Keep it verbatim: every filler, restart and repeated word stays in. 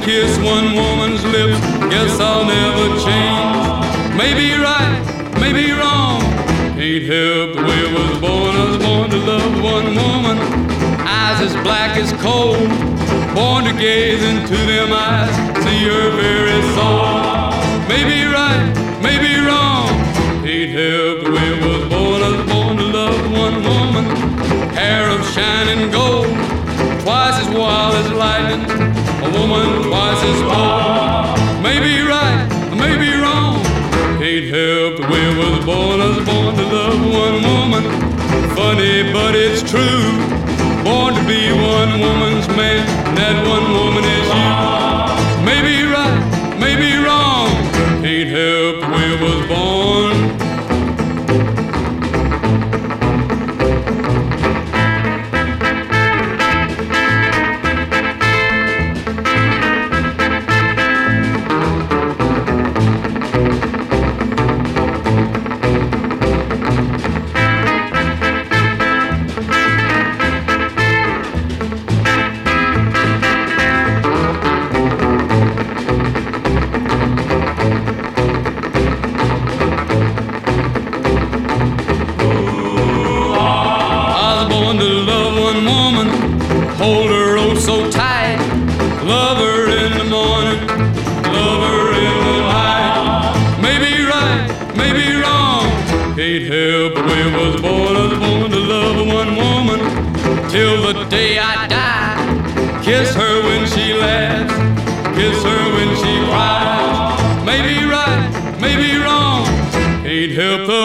kiss one woman's lips, guess I'll never change. Maybe right, maybe wrong, can't help the way I was born. I was born to love one woman, eyes as black as coal, born to gaze into them eyes, see her very soul. Maybe right, maybe wrong, can't help the way I was born. I was born to love one woman, hair of shining gold, twice as wild as lightning, a woman twice as bold. Maybe right, maybe wrong, can't help the way I was born. I was born to love one woman, funny but it's true, born to be one woman's man, and that one woman is you. Maybe right, maybe wrong, can't help the way I was born. Hold her oh so tight, love her in the morning, love her in the night. Maybe right, maybe wrong, can't help the way I was born. I was born to love one woman till the day I die. Kiss her when she laughs, kiss her when she cries. Maybe right, maybe wrong, can't help the